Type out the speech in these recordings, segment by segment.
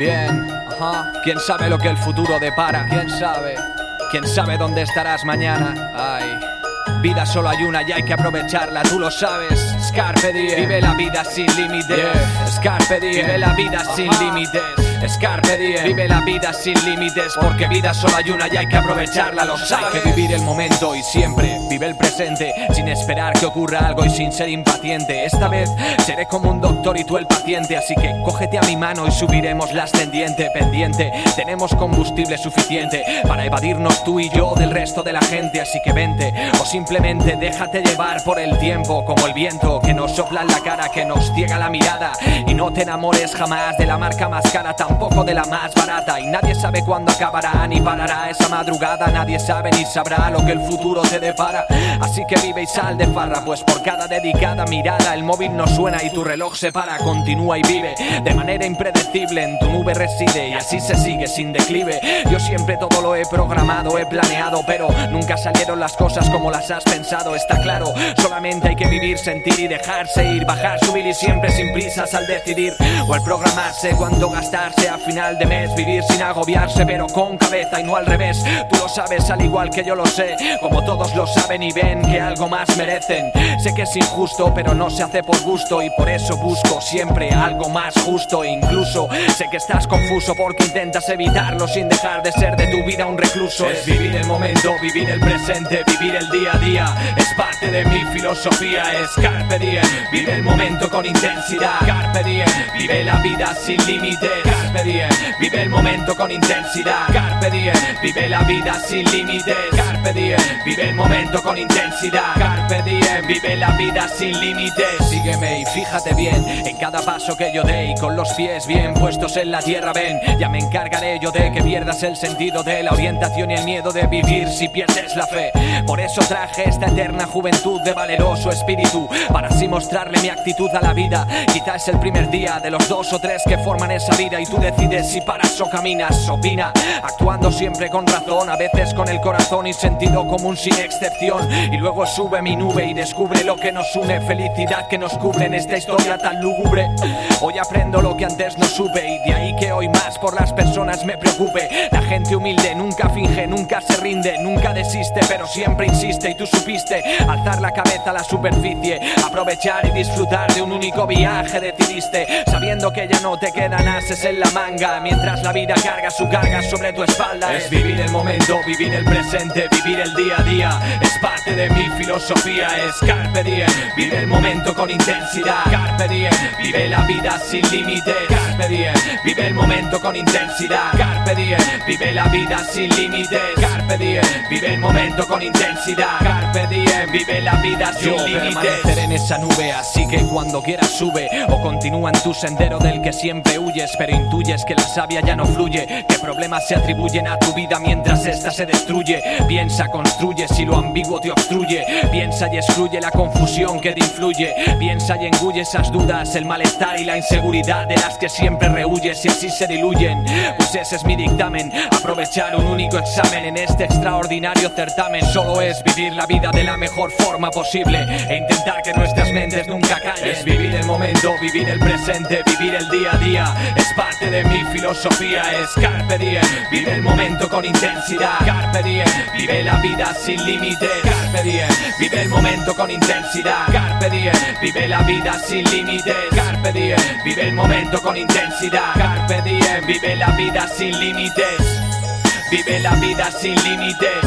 Bien, ajá. ¿Quién sabe lo que el futuro depara? ¿Quién sabe? ¿Quién sabe dónde estarás mañana? Ay, vida solo hay una y hay que aprovecharla, tú lo sabes. Carpe diem, vive la vida sin límites. Carpe diem, vive la vida sin límites. Carpe diem, vive la vida sin límites. Porque vida solo hay una y hay que aprovecharla, lo sabes. Hay que vivir el momento y siempre vive el presente, sin esperar que ocurra algo y sin ser impaciente. Esta vez seré como un doctor y tú el paciente, así que cógete a mi mano y subiremos la ascendiente. Pendiente, tenemos combustible suficiente para evadirnos tú y yo del resto de la gente. Así que vente, o simplemente déjate llevar por el tiempo, como el viento que nos sopla en la cara, que nos ciega la mirada. Y no te enamores jamás de la marca más cara, tampoco de la más barata. Y nadie sabe cuándo acabará ni parará esa madrugada. Nadie sabe ni sabrá lo que el futuro te depara. Así que vive y sal de farra, pues por cada dedicada mirada el móvil no suena y tu reloj se para. Continúa y vive de manera impredecible, en tu nube reside y así se sigue sin declive. Yo siempre todo lo he programado, he planeado, pero nunca salieron las cosas como las has pensado. Está claro, solamente hay que vivir, sentir y dejarse ir. Bajar, subir y siempre sin prisas al decidir o al programarse cuánto gastarse a final de mes. Vivir sin agobiarse pero con cabeza y no al revés. Tú lo sabes al igual que yo lo sé, como todos lo saben y ven que algo más merecen. Sé que es injusto pero no se hace por gusto y por eso busco siempre algo más justo. Incluso sé que estás confuso porque intentas evitarlo sin dejar de ser de tu vida un recluso. Es vivir el momento, vivir el presente, vivir el día a día. Es parte de mi filosofía, es Carpe diem, vive el momento con intensidad. Carpe diem, vive la vida sin límites. Carpe diem, vive el momento con intensidad. Carpe diem, vive la vida sin límites. Carpe diem, vive el momento con intensidad. Carpe diem, vive la vida sin límites. Sígueme y fíjate bien en cada paso que yo dé y con los pies bien puestos en la tierra. Ven, ya me encargaré yo de que pierdas el sentido de la orientación y el miedo de vivir si pierdes la fe. Por eso traje esta eterna juventud de valeroso espíritu, para así mostrarle mi actitud a la vida. Quizás es el primer día de los 2 o 3 que forman esa vida y tú decides si paras o caminas. Opina, actuando siempre con razón, a veces con el corazón y sentido común sin excepción. Y luego sube mi nube y descubre lo que nos une, felicidad que nos cubre en esta historia tan lúgubre. Hoy aprendo lo que antes no supe y de ahí que hoy más por las personas me preocupe. La gente humilde nunca finge, nunca se rinde, nunca desiste, pero siempre insiste. Y tú supiste alzar la cabeza a la superficie, aprovechar y disfrutar de un único viaje. Decidiste sabiendo que ya no te quedan ases en la manga, mientras la vida carga su carga sobre tu espalda. Es vivir el momento, vivir el presente, vivir el día a día. Es parte de mi filosofía, es Carpe diem, vive el momento con intensidad. Carpe diem, vive la vida sin límites. Carpe diem, vive el momento con intensidad. Carpe diem, vive la vida sin límites. Carpe diem, vive el momento con intensidad. Carpe diem, vive la vida sin límites. Permaneceré en esa nube, así que cuando quieras sube o continúa en tu sendero del que siempre huyes, pero intuyes que la savia ya no fluye, que problemas se atribuyen a tu vida mientras esta se destruye. Piensa, construye si lo ambiguo te obstruye. Piensa y excluye la confusión que te influye. Piensa y engulle esas dudas, el malestar y la inseguridad de las que siempre rehuyes y así se diluyen. Pues ese es mi dictamen, aprovechar un único examen en este extraordinario certamen. Solo es vivir la vida de la mejor forma posible e intentar que nuestras mentes nunca callen. Es vivir el momento, vivir el presente, vivir el día a día. Es parte de mi filosofía, es Carpe diem, vive el momento con intensidad. Carpe diem, vive la vida sin límites. Carpe diem, vive el momento con intensidad. Carpe diem, vive la vida sin límites. Carpe diem, vive el momento con intensidad. Carpe diem, vive la vida sin límites. Vive la vida sin límites.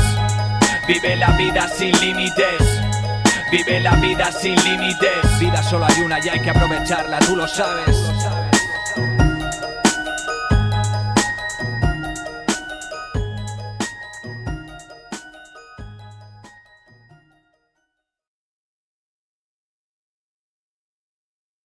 Vive la vida sin límites. Vive la vida sin límites. Vida solo hay una y hay que aprovecharla, tú lo sabes.